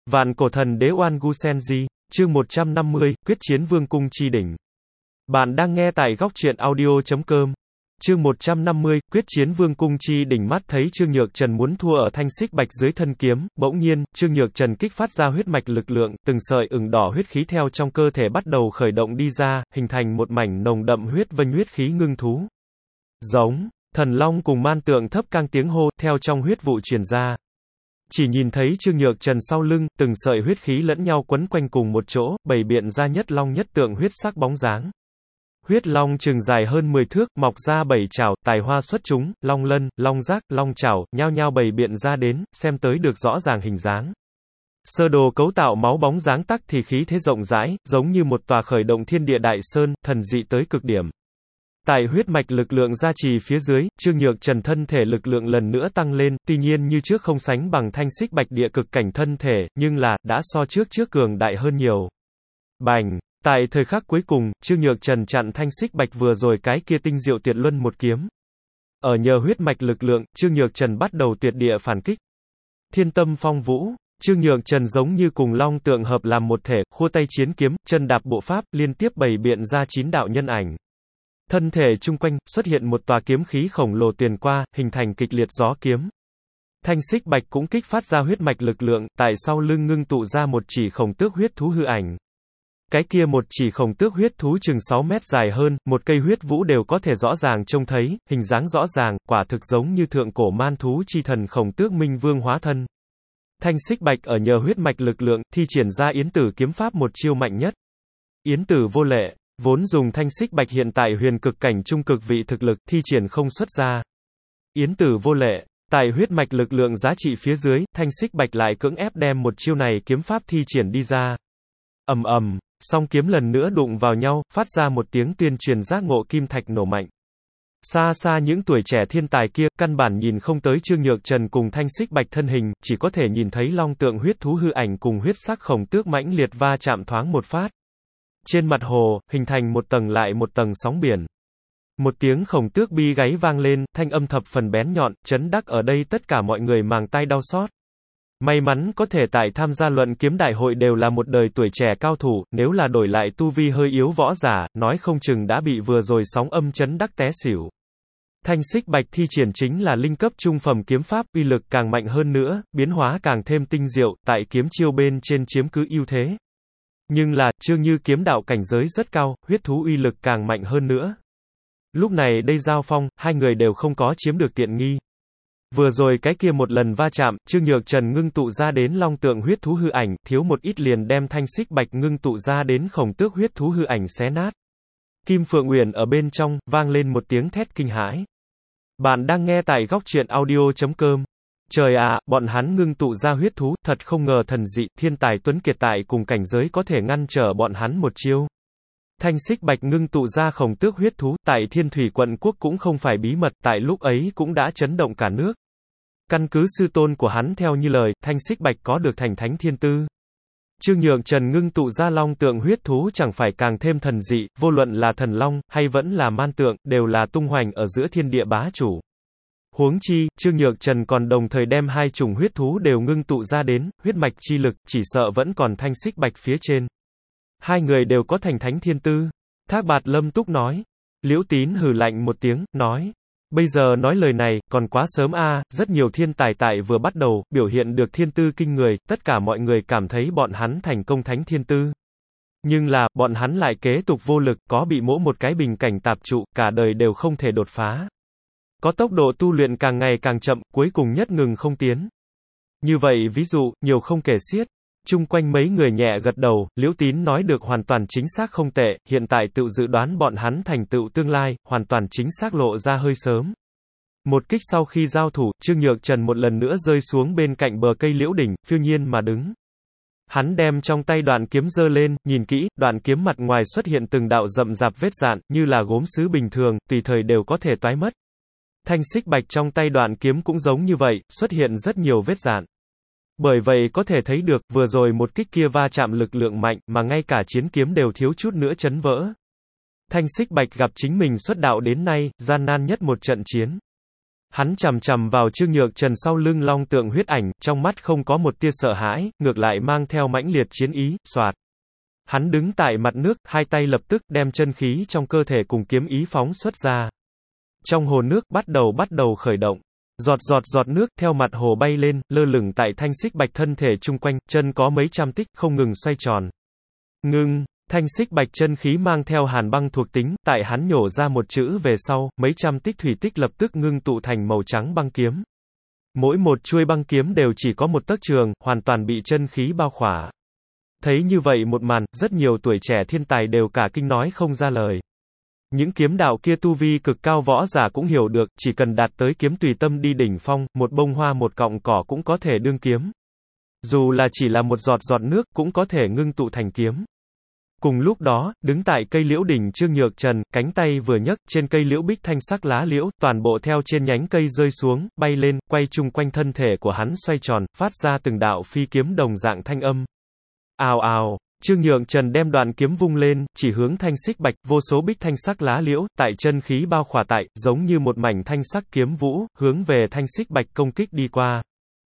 Vạn cổ thần đế Oan Gu Senji, chương 150, quyết chiến vương cung chi đỉnh. Bạn đang nghe tại góc truyện audio.com. Chương 150, quyết chiến vương cung chi đỉnh. Mắt thấy Trương Nhược Trần muốn thua ở thanh xích bạch dưới thân kiếm, bỗng nhiên, Trương Nhược Trần kích phát ra huyết mạch lực lượng, từng sợi ửng đỏ huyết khí theo trong cơ thể bắt đầu khởi động đi ra, hình thành một mảnh nồng đậm huyết vênh huyết khí ngưng thú. Giống, thần long cùng man tượng thấp cang tiếng hô, theo trong huyết vụ truyền ra. Chỉ nhìn thấy Trương Nhược Trần sau lưng, từng sợi huyết khí lẫn nhau quấn quanh cùng một chỗ, bày biện ra nhất long nhất tượng huyết sắc bóng dáng. Huyết long chừng dài hơn 10 thước, mọc ra 7 chảo, tài hoa xuất chúng, long lân, long giác, long chảo, nhao nhao bày biện ra đến, xem tới được rõ ràng hình dáng. Sơ đồ cấu tạo máu bóng dáng tắc thì khí thế rộng rãi, giống như một tòa khởi động thiên địa đại sơn, thần dị tới cực điểm. Tại huyết mạch lực lượng gia trì phía dưới, Trương Nhược Trần thân thể lực lượng lần nữa tăng lên, tuy nhiên như trước không sánh bằng thanh xích bạch địa cực cảnh thân thể, nhưng là, đã so trước cường đại hơn nhiều. Bành! Tại thời khắc cuối cùng, Trương Nhược Trần chặn thanh xích bạch vừa rồi cái kia tinh diệu tuyệt luân một kiếm. Ở nhờ huyết mạch lực lượng, Trương Nhược Trần bắt đầu tuyệt địa phản kích. Thiên tâm phong vũ, Trương Nhược Trần giống như cùng long tượng hợp làm một thể, khua tay chiến kiếm, chân đạp bộ pháp, liên tiếp bày biện ra 9 đạo nhân ảnh. Thân thể chung quanh, xuất hiện một tòa kiếm khí khổng lồ truyền qua, hình thành kịch liệt gió kiếm. Thanh xích bạch cũng kích phát ra huyết mạch lực lượng, tại sau lưng ngưng tụ ra một chỉ khổng tước huyết thú hư ảnh. Cái kia một chỉ khổng tước huyết thú chừng 6 mét dài hơn, một cây huyết vũ đều có thể rõ ràng trông thấy, hình dáng rõ ràng, quả thực giống như thượng cổ man thú chi thần khổng tước minh vương hóa thân. Thanh xích bạch ở nhờ huyết mạch lực lượng, thi triển ra yến tử kiếm pháp một chiêu mạnh nhất. Yến tử vô lệ. Vốn dùng thanh xích bạch hiện tại huyền cực cảnh trung cực vị thực lực, thi triển không xuất ra. Yến tử vô lệ, tại huyết mạch lực lượng giá trị phía dưới, thanh xích bạch lại cưỡng ép đem một chiêu này kiếm pháp thi triển đi ra. Ầm ầm, song kiếm lần nữa đụng vào nhau, phát ra một tiếng tuyên truyền giác ngộ kim thạch nổ mạnh. Xa xa những tuổi trẻ thiên tài kia, căn bản nhìn không tới Trương Nhược Trần cùng thanh xích bạch thân hình, chỉ có thể nhìn thấy long tượng huyết thú hư ảnh cùng huyết sắc khổng tước mãnh liệt va chạm thoáng một phát. Trên mặt hồ, hình thành một tầng lại một tầng sóng biển. Một tiếng khổng tước bi gáy vang lên, thanh âm thập phần bén nhọn, chấn đắc ở đây tất cả mọi người màng tai đau xót. May mắn có thể tại tham gia luận kiếm đại hội đều là một đời tuổi trẻ cao thủ, nếu là đổi lại tu vi hơi yếu võ giả, nói không chừng đã bị vừa rồi sóng âm chấn đắc té xỉu. Thanh xích bạch thi triển chính là linh cấp trung phẩm kiếm pháp, uy lực càng mạnh hơn nữa, biến hóa càng thêm tinh diệu, tại kiếm chiêu bên trên chiếm cứ ưu thế. Nhưng là, Trương Như kiếm đạo cảnh giới rất cao, huyết thú uy lực càng mạnh hơn nữa. Lúc này đây giao phong, hai người đều không có chiếm được tiện nghi. Vừa rồi cái kia một lần va chạm, Trương Nhược Trần ngưng tụ ra đến long tượng huyết thú hư ảnh, thiếu một ít liền đem thanh xích bạch ngưng tụ ra đến khổng tước huyết thú hư ảnh xé nát. Kim Phượng Uyển ở bên trong, vang lên một tiếng thét kinh hãi. Bạn đang nghe tại góc truyện audio.com. Trời ạ, bọn hắn ngưng tụ ra huyết thú, thật không ngờ thần dị, thiên tài tuấn kiệt tại cùng cảnh giới có thể ngăn trở bọn hắn một chiêu. Thanh xích bạch ngưng tụ ra khổng tước huyết thú, tại Thiên Thủy quận quốc cũng không phải bí mật, tại lúc ấy cũng đã chấn động cả nước. Căn cứ sư tôn của hắn theo như lời, thanh xích bạch có được thành thánh thiên tư. Trương Nhược Trần ngưng tụ ra long tượng huyết thú chẳng phải càng thêm thần dị, vô luận là thần long, hay vẫn là man tượng, đều là tung hoành ở giữa thiên địa bá chủ. Huống chi, Trương Nhược Trần còn đồng thời đem hai chủng huyết thú đều ngưng tụ ra đến, huyết mạch chi lực, chỉ sợ vẫn còn thanh xích bạch phía trên. Hai người đều có thành thánh thiên tư. Thác Bạt Lâm Túc nói. Liễu Tín hừ lạnh một tiếng, nói. Bây giờ nói lời này, còn quá sớm a, rất nhiều thiên tài tại vừa bắt đầu, biểu hiện được thiên tư kinh người, tất cả mọi người cảm thấy bọn hắn thành công thánh thiên tư. Nhưng là, bọn hắn lại kế tục vô lực, có bị mỗi một cái bình cảnh tạp trụ, cả đời đều không thể đột phá. Có tốc độ tu luyện càng ngày càng chậm, cuối cùng nhất ngừng không tiến. Như vậy ví dụ, nhiều không kể xiết. Chung quanh mấy người nhẹ gật đầu, Liễu Tín nói được hoàn toàn chính xác không tệ, hiện tại tự dự đoán bọn hắn thành tựu tương lai, hoàn toàn chính xác lộ ra hơi sớm. Một kích sau khi giao thủ, Trương Nhược Trần một lần nữa rơi xuống bên cạnh bờ cây liễu đỉnh, phiêu nhiên mà đứng. Hắn đem trong tay đoạn kiếm giơ lên, nhìn kỹ, đoạn kiếm mặt ngoài xuất hiện từng đạo rậm rạp vết dạn, như là gốm sứ bình thường, tùy thời đều có thể toái mất. Thanh xích bạch trong tay đoạn kiếm cũng giống như vậy, xuất hiện rất nhiều vết dạn. Bởi vậy có thể thấy được, vừa rồi một kích kia va chạm lực lượng mạnh, mà ngay cả chiến kiếm đều thiếu chút nữa chấn vỡ. Thanh xích bạch gặp chính mình xuất đạo đến nay, gian nan nhất một trận chiến. Hắn chằm chằm vào Trương Nhược Trần sau lưng long tượng huyết ảnh, trong mắt không có một tia sợ hãi, ngược lại mang theo mãnh liệt chiến ý, soạt. Hắn đứng tại mặt nước, hai tay lập tức đem chân khí trong cơ thể cùng kiếm ý phóng xuất ra. Trong hồ nước bắt đầu khởi động. Giọt nước theo mặt hồ bay lên, lơ lửng tại Thanh Xích Bạch thân thể chung quanh, chân có mấy trăm tích, không ngừng xoay tròn. Ngưng, Thanh Xích Bạch chân khí mang theo hàn băng thuộc tính, tại hắn nhổ ra một chữ về sau, mấy trăm tích thủy tích lập tức ngưng tụ thành màu trắng băng kiếm. Mỗi một chuôi băng kiếm đều chỉ có một tấc trường, hoàn toàn bị chân khí bao khỏa. Thấy như vậy một màn, rất nhiều tuổi trẻ thiên tài đều cả kinh nói không ra lời. Những kiếm đạo kia tu vi cực cao võ giả cũng hiểu được, chỉ cần đạt tới kiếm tùy tâm đi đỉnh phong, một bông hoa một cọng cỏ cũng có thể đương kiếm. Dù là chỉ là một giọt nước, cũng có thể ngưng tụ thành kiếm. Cùng lúc đó, đứng tại cây liễu đỉnh Trương Nhược Trần, cánh tay vừa nhấc, trên cây liễu bích thanh sắc lá liễu, toàn bộ theo trên nhánh cây rơi xuống, bay lên, quay chung quanh thân thể của hắn xoay tròn, phát ra từng đạo phi kiếm đồng dạng thanh âm. Ào ào, Trương Nhược Trần đem đoạn kiếm vung lên, chỉ hướng Thanh Xích Bạch, vô số bích thanh sắc lá liễu, tại chân khí bao khỏa tại, giống như một mảnh thanh sắc kiếm vũ, hướng về Thanh Xích Bạch công kích đi qua.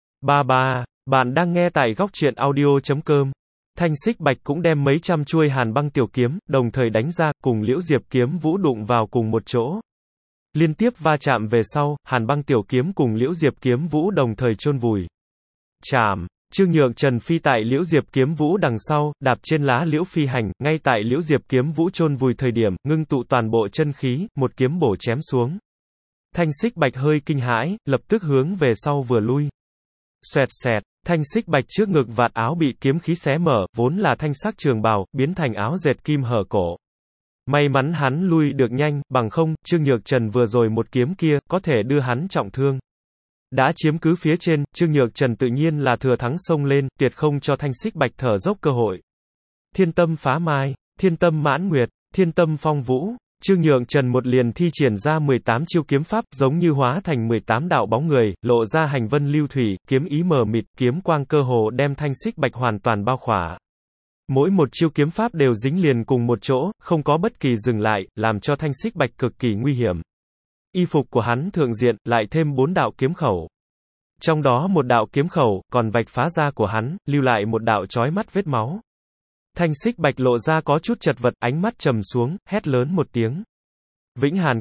Bạn đang nghe tại góc truyện audio.com. Thanh Xích Bạch cũng đem mấy trăm chuôi hàn băng tiểu kiếm, đồng thời đánh ra, cùng Liễu Diệp kiếm vũ đụng vào cùng một chỗ. Liên tiếp va chạm về sau, hàn băng tiểu kiếm cùng Liễu Diệp kiếm vũ đồng thời chôn vùi. Chạm. Trương Nhược Trần phi tại Liễu Diệp kiếm vũ đằng sau, đạp trên lá liễu phi hành, ngay tại Liễu Diệp kiếm vũ chôn vùi thời điểm, ngưng tụ toàn bộ chân khí, một kiếm bổ chém xuống. Thanh Xích Bạch hơi kinh hãi, lập tức hướng về sau vừa lui. Xoẹt xẹt, Thanh Xích Bạch trước ngực vạt áo bị kiếm khí xé mở, vốn là thanh sắc trường bào, biến thành áo dệt kim hở cổ. May mắn hắn lui được nhanh, bằng không, Trương Nhược Trần vừa rồi một kiếm kia, có thể đưa hắn trọng thương. Đã chiếm cứ phía trên, Trương Nhược Trần tự nhiên là thừa thắng xông lên, tuyệt không cho Thanh Xích Bạch thở dốc cơ hội. Thiên tâm phá mai, thiên tâm mãn nguyệt, thiên tâm phong vũ, Trương Nhược Trần một liền thi triển ra 18 chiêu kiếm pháp, giống như hóa thành 18 đạo bóng người, lộ ra hành vân lưu thủy, kiếm ý mờ mịt, kiếm quang cơ hồ đem Thanh Xích Bạch hoàn toàn bao khỏa. Mỗi một chiêu kiếm pháp đều dính liền cùng một chỗ, không có bất kỳ dừng lại, làm cho Thanh Xích Bạch cực kỳ nguy hiểm. Y phục của hắn thượng diện, lại thêm 4 đạo kiếm khẩu. Trong đó một đạo kiếm khẩu, còn vạch phá da của hắn, lưu lại một đạo chói mắt vết máu. Thanh Xích Bạch lộ ra có chút chật vật, ánh mắt trầm xuống, hét lớn một tiếng. Vĩnh Hàn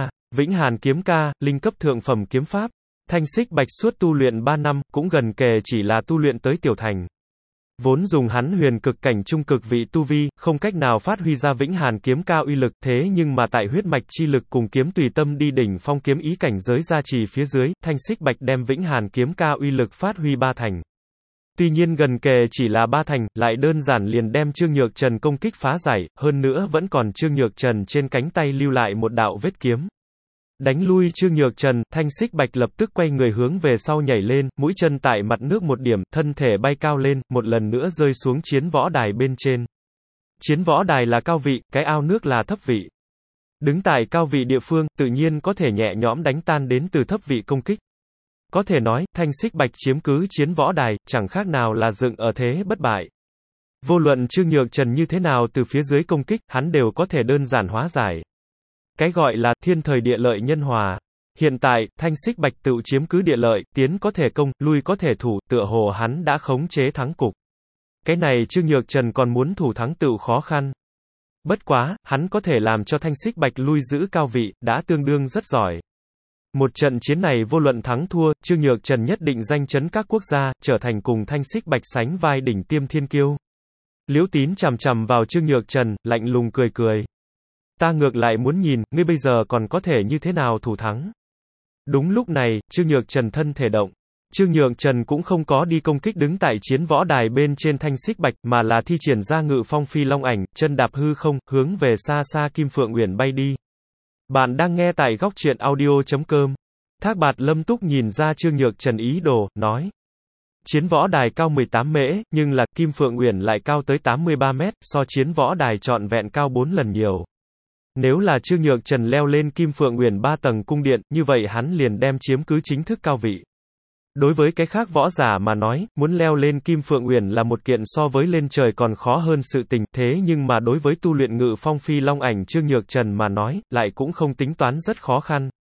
kiếm ca, linh cấp thượng phẩm kiếm pháp. Thanh Xích Bạch suốt tu luyện 3 năm, cũng gần kề chỉ là tu luyện tới tiểu thành. Vốn dùng hắn huyền cực cảnh trung cực vị tu vi, không cách nào phát huy ra Vĩnh Hàn kiếm ca uy lực, thế nhưng mà tại huyết mạch chi lực cùng kiếm tùy tâm đi đỉnh phong kiếm ý cảnh giới gia trì phía dưới, Thanh Xích Bạch đem Vĩnh Hàn kiếm ca uy lực phát huy 3 thành. Tuy nhiên gần kề chỉ là 3 thành, lại đơn giản liền đem Trương Nhược Trần công kích phá giải, hơn nữa vẫn còn Trương Nhược Trần trên cánh tay lưu lại một đạo vết kiếm. Đánh lui Trương Nhược Trần, Thanh Xích Bạch lập tức quay người hướng về sau nhảy lên, mũi chân tại mặt nước một điểm, thân thể bay cao lên, một lần nữa rơi xuống chiến võ đài bên trên. Chiến võ đài là cao vị, cái ao nước là thấp vị. Đứng tại cao vị địa phương, tự nhiên có thể nhẹ nhõm đánh tan đến từ thấp vị công kích. Có thể nói, Thanh Xích Bạch chiếm cứ chiến võ đài, chẳng khác nào là dựng ở thế bất bại. Vô luận Trương Nhược Trần như thế nào từ phía dưới công kích, hắn đều có thể đơn giản hóa giải. Cái gọi là thiên thời địa lợi nhân hòa. Hiện tại, Thanh Xích Bạch tự chiếm cứ địa lợi, tiến có thể công, lui có thể thủ, tựa hồ hắn đã khống chế thắng cục. Cái này Trương Nhược Trần còn muốn thủ thắng tự khó khăn. Bất quá, hắn có thể làm cho Thanh Xích Bạch lui giữ cao vị, đã tương đương rất giỏi. Một trận chiến này vô luận thắng thua, Trương Nhược Trần nhất định danh chấn các quốc gia, trở thành cùng Thanh Xích Bạch sánh vai đỉnh tiêm thiên kiêu. Liễu Tín chằm chằm vào Trương Nhược Trần, lạnh lùng cười cười. Ta ngược lại muốn nhìn, ngươi bây giờ còn có thể như thế nào thủ thắng. Đúng lúc này, Trương Nhược Trần thân thể động. Trương Nhược Trần cũng không có đi công kích đứng tại chiến võ đài bên trên Thanh Xích Bạch, mà là thi triển ra Ngự Phong Phi Long ảnh, chân đạp hư không, hướng về xa xa Kim Phượng Uyển bay đi. Bạn đang nghe tại góc truyện audio.com. Thác Bạt Lâm Túc nhìn ra Trương Nhược Trần ý đồ, nói. Chiến võ đài cao 18 mễ, nhưng là Kim Phượng Uyển lại cao tới 83 mét, so chiến võ đài trọn vẹn cao 4 lần nhiều. Nếu là Trương Nhược Trần leo lên Kim Phượng Uyển 3 tầng cung điện, như vậy hắn liền đem chiếm cứ chính thức cao vị. Đối với cái khác võ giả mà nói, muốn leo lên Kim Phượng Uyển là một kiện so với lên trời còn khó hơn sự tình, thế nhưng mà đối với tu luyện Ngự Phong Phi Long ảnh Trương Nhược Trần mà nói, lại cũng không tính toán rất khó khăn.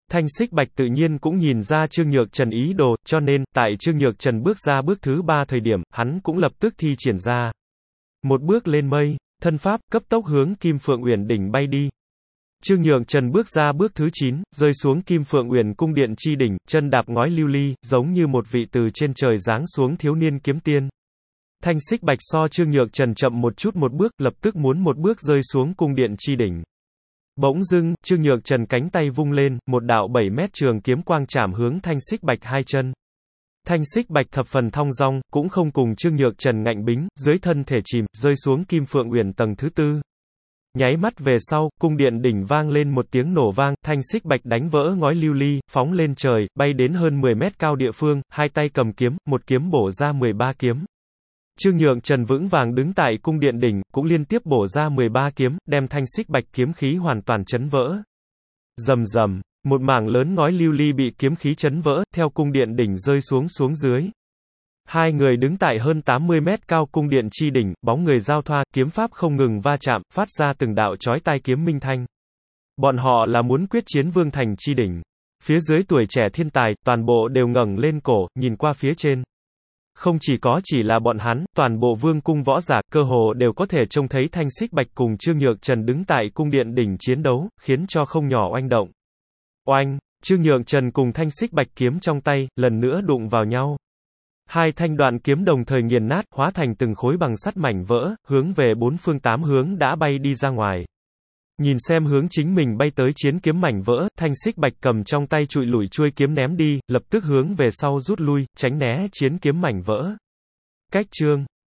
Thanh Xích Bạch tự nhiên cũng nhìn ra Trương Nhược Trần ý đồ, cho nên, tại Trương Nhược Trần bước ra bước thứ 3 thời điểm, hắn cũng lập tức thi triển ra. Một bước lên mây, thân pháp, cấp tốc hướng Kim Phượng Uyển đỉnh bay đi. Trương Nhược Trần bước ra bước thứ 9, rơi xuống Kim Phượng Uyển cung điện chi đỉnh, chân đạp ngói lưu ly, giống như một vị từ trên trời giáng xuống thiếu niên kiếm tiên. Thanh Xích Bạch so Trương Nhược Trần chậm một chút một bước, lập tức muốn một bước rơi xuống cung điện chi đỉnh. Bỗng dưng, Trương Nhược Trần cánh tay vung lên, một đạo 7 mét trường kiếm quang chạm hướng Thanh Xích Bạch hai chân. Thanh Xích Bạch thập phần thong dong, cũng không cùng Trương Nhược Trần ngạnh bính, dưới thân thể chìm, rơi xuống Kim Phượng Uyển tầng thứ 4. Nháy mắt về sau, cung điện đỉnh vang lên một tiếng nổ vang, Thanh Xích Bạch đánh vỡ ngói lưu ly, phóng lên trời, bay đến hơn 10 mét cao địa phương, hai tay cầm kiếm, một kiếm bổ ra 13 kiếm. Trương Nhược Trần vững vàng đứng tại cung điện đỉnh, cũng liên tiếp bổ ra 13 kiếm, đem Thanh Xích Bạch kiếm khí hoàn toàn chấn vỡ. Rầm rầm, một mảng lớn ngói lưu ly bị kiếm khí chấn vỡ, theo cung điện đỉnh rơi xuống dưới. Hai người đứng tại hơn 80 mét cao cung điện chi đỉnh, bóng người giao thoa, kiếm pháp không ngừng va chạm, phát ra từng đạo chói tai kiếm minh thanh. Bọn họ là muốn quyết chiến vương thành chi đỉnh. Phía dưới tuổi trẻ thiên tài, toàn bộ đều ngẩng lên cổ, nhìn qua phía trên. Không chỉ là bọn hắn, toàn bộ vương cung võ giả, cơ hồ đều có thể trông thấy Thanh Xích Bạch cùng Trương Nhược Trần đứng tại cung điện đỉnh chiến đấu, khiến cho không nhỏ oanh động. Oanh, Trương Nhược Trần cùng Thanh Xích Bạch kiếm trong tay, lần nữa đụng vào nhau. Hai thanh đoạn kiếm đồng thời nghiền nát, hóa thành từng khối bằng sắt mảnh vỡ, hướng về bốn phương tám hướng đã bay đi ra ngoài. Nhìn xem hướng chính mình bay tới chiến kiếm mảnh vỡ, Thanh Xích Bạch cầm trong tay trụi lủi chuôi kiếm ném đi, lập tức hướng về sau rút lui, tránh né chiến kiếm mảnh vỡ. Cách chương